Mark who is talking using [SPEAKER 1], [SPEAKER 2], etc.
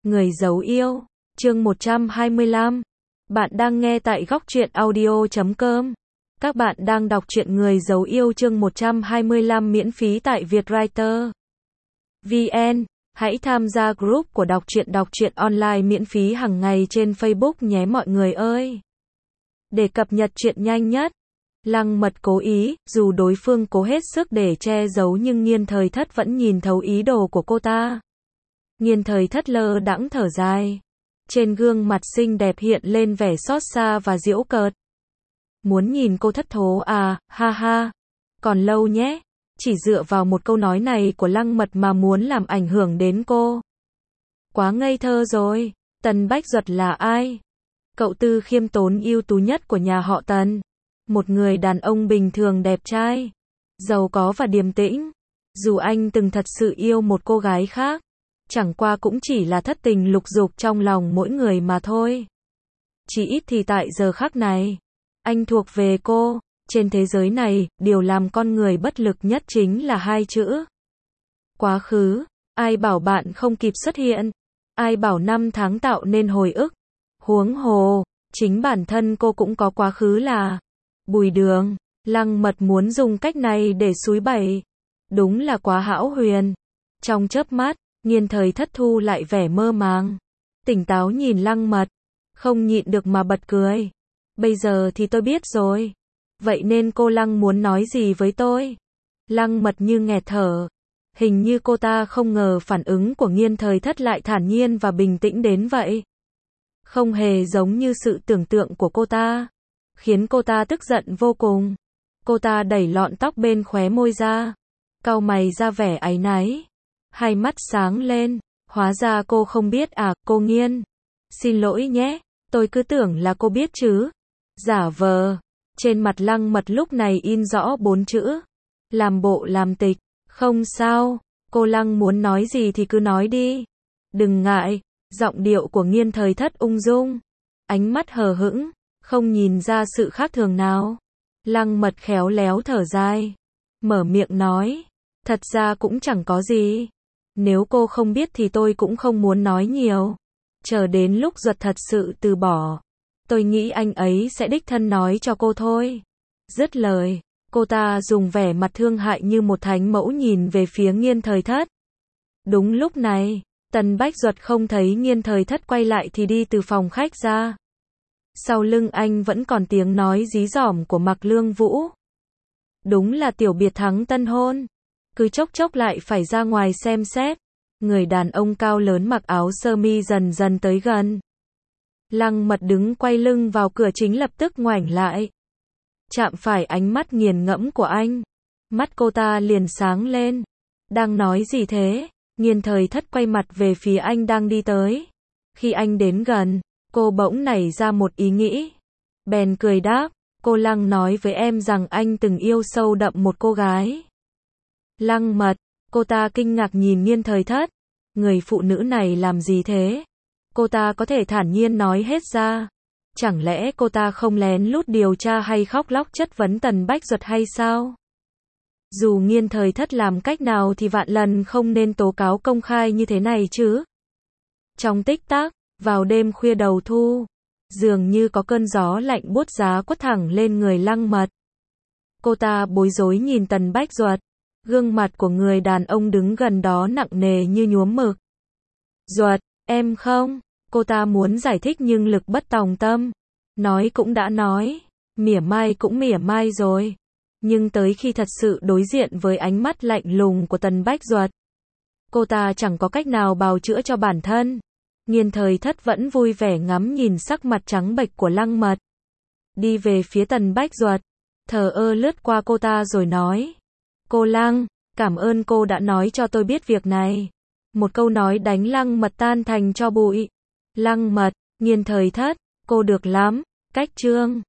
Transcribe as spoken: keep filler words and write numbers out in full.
[SPEAKER 1] Người giấu yêu, chương một trăm hai mươi lăm. Bạn đang nghe tại góc truyện audio chấm com. Các bạn đang đọc truyện Người giấu yêu chương một trăm hai mươi lăm miễn phí tại Vietwriter vê en. Hãy tham gia group của đọc truyện đọc truyện online miễn phí hàng ngày trên Facebook nhé mọi người ơi. Để cập nhật truyện nhanh nhất. Lăng Mật cố ý, dù đối phương cố hết sức để che giấu nhưng Nghiên Thời Thất vẫn nhìn thấu ý đồ của cô ta. Nghiên Thời Thất lơ đãng thở dài. Trên gương mặt xinh đẹp hiện lên vẻ xót xa và giễu cợt. Muốn nhìn cô thất thố à, ha ha. Còn lâu nhé. Chỉ dựa vào một câu nói này của Lăng Mật mà muốn làm ảnh hưởng đến cô. Quá ngây thơ rồi. Tần Bách Duật là ai? Cậu tư khiêm tốn ưu tú nhất của nhà họ Tần. Một người đàn ông bình thường đẹp trai, giàu có và điềm tĩnh. Dù anh từng thật sự yêu một cô gái khác, chẳng qua cũng chỉ là thất tình lục dục trong lòng mỗi người mà thôi. Chỉ ít thì tại giờ khắc này, anh thuộc về cô. Trên thế giới này, điều làm con người bất lực nhất chính là hai chữ. Quá khứ. Ai bảo bạn không kịp xuất hiện? Ai bảo năm tháng tạo nên hồi ức? Huống hồ, chính bản thân cô cũng có quá khứ là Bùi Đường. Lăng Mật muốn dùng cách này để xúi bẩy. Đúng là quá hão huyền. Trong chớp mắt, Nghiên Thời Thất thu lại vẻ mơ màng. Tỉnh táo nhìn Lăng Mật. Không nhịn được mà bật cười. Bây giờ thì tôi biết rồi. Vậy nên cô Lăng muốn nói gì với tôi? Lăng Mật như nghẹt thở. Hình như cô ta không ngờ phản ứng của Nghiên Thời Thất lại thản nhiên và bình tĩnh đến vậy. Không hề giống như sự tưởng tượng của cô ta. Khiến cô ta tức giận vô cùng. Cô ta đẩy lọn tóc bên khóe môi ra. Cau mày ra vẻ áy náy. Hai mắt sáng lên. Hóa ra cô không biết à, cô Nghiên. Xin lỗi nhé, tôi cứ tưởng là cô biết chứ. Giả vờ. Trên mặt Lăng Mật lúc này in rõ bốn chữ. Làm bộ làm tịch. Không sao, cô Lăng muốn nói gì thì cứ nói đi. Đừng ngại. Giọng điệu của Nghiên Thời Thất ung dung. Ánh mắt hờ hững. Không nhìn ra sự khác thường nào. Lăng Mật khéo léo thở dài. Mở miệng nói. Thật ra cũng chẳng có gì. Nếu cô không biết thì tôi cũng không muốn nói nhiều. Chờ đến lúc Duật thật sự từ bỏ. Tôi nghĩ anh ấy sẽ đích thân nói cho cô thôi. Dứt lời. Cô ta dùng vẻ mặt thương hại như một thánh mẫu nhìn về phía Nghiên Thời Thất. Đúng lúc này. Tần Bách Duật không thấy Nghiên Thời Thất quay lại thì đi từ phòng khách ra. Sau lưng anh vẫn còn tiếng nói dí dỏm của Mạc Lương Vũ. Đúng là tiểu biệt thắng tân hôn. Cứ chốc chốc lại phải ra ngoài xem xét. Người đàn ông cao lớn mặc áo sơ mi dần dần tới gần. Lăng Mật đứng quay lưng vào cửa chính lập tức ngoảnh lại. Chạm phải ánh mắt nghiền ngẫm của anh. Mắt cô ta liền sáng lên. Đang nói gì thế? Nghiên Thời Thất quay mặt về phía anh đang đi tới. Khi anh đến gần, cô bỗng nảy ra một ý nghĩ. Bèn cười đáp, cô Lăng nói với em rằng anh từng yêu sâu đậm một cô gái. Lăng Mật, cô ta kinh ngạc nhìn Nghiên Thời Thất. Người phụ nữ này làm gì thế? Cô ta có thể thản nhiên nói hết ra. Chẳng lẽ cô ta không lén lút điều tra hay khóc lóc chất vấn Tần Bách Duật hay sao? Dù Nghiên Thời Thất làm cách nào thì vạn lần không nên tố cáo công khai như thế này chứ. Trong tích tắc, vào đêm khuya đầu thu, dường như có cơn gió lạnh buốt giá quất thẳng lên người Lăng Mật. Cô ta bối rối nhìn Tần Bách Duật. Gương mặt của người đàn ông đứng gần đó nặng nề như nhuốm mực. Duật, em không. Cô ta muốn giải thích nhưng lực bất tòng tâm. Nói cũng đã nói. Mỉa mai cũng mỉa mai rồi. Nhưng tới khi thật sự đối diện với ánh mắt lạnh lùng của Tần Bách Duật, cô ta chẳng có cách nào bào chữa cho bản thân. Nghiên Thời Thất vẫn vui vẻ ngắm nhìn sắc mặt trắng bệch của Lăng Mật. Đi về phía Tần Bách Duật, thờ ơ lướt qua cô ta rồi nói. Cô Lăng, cảm ơn cô đã nói cho tôi biết việc này. Một câu nói đánh Lăng Mật tan thành tro bụi. Lăng Mật, Nghiên Thời Thất, cô được lắm. Cách chương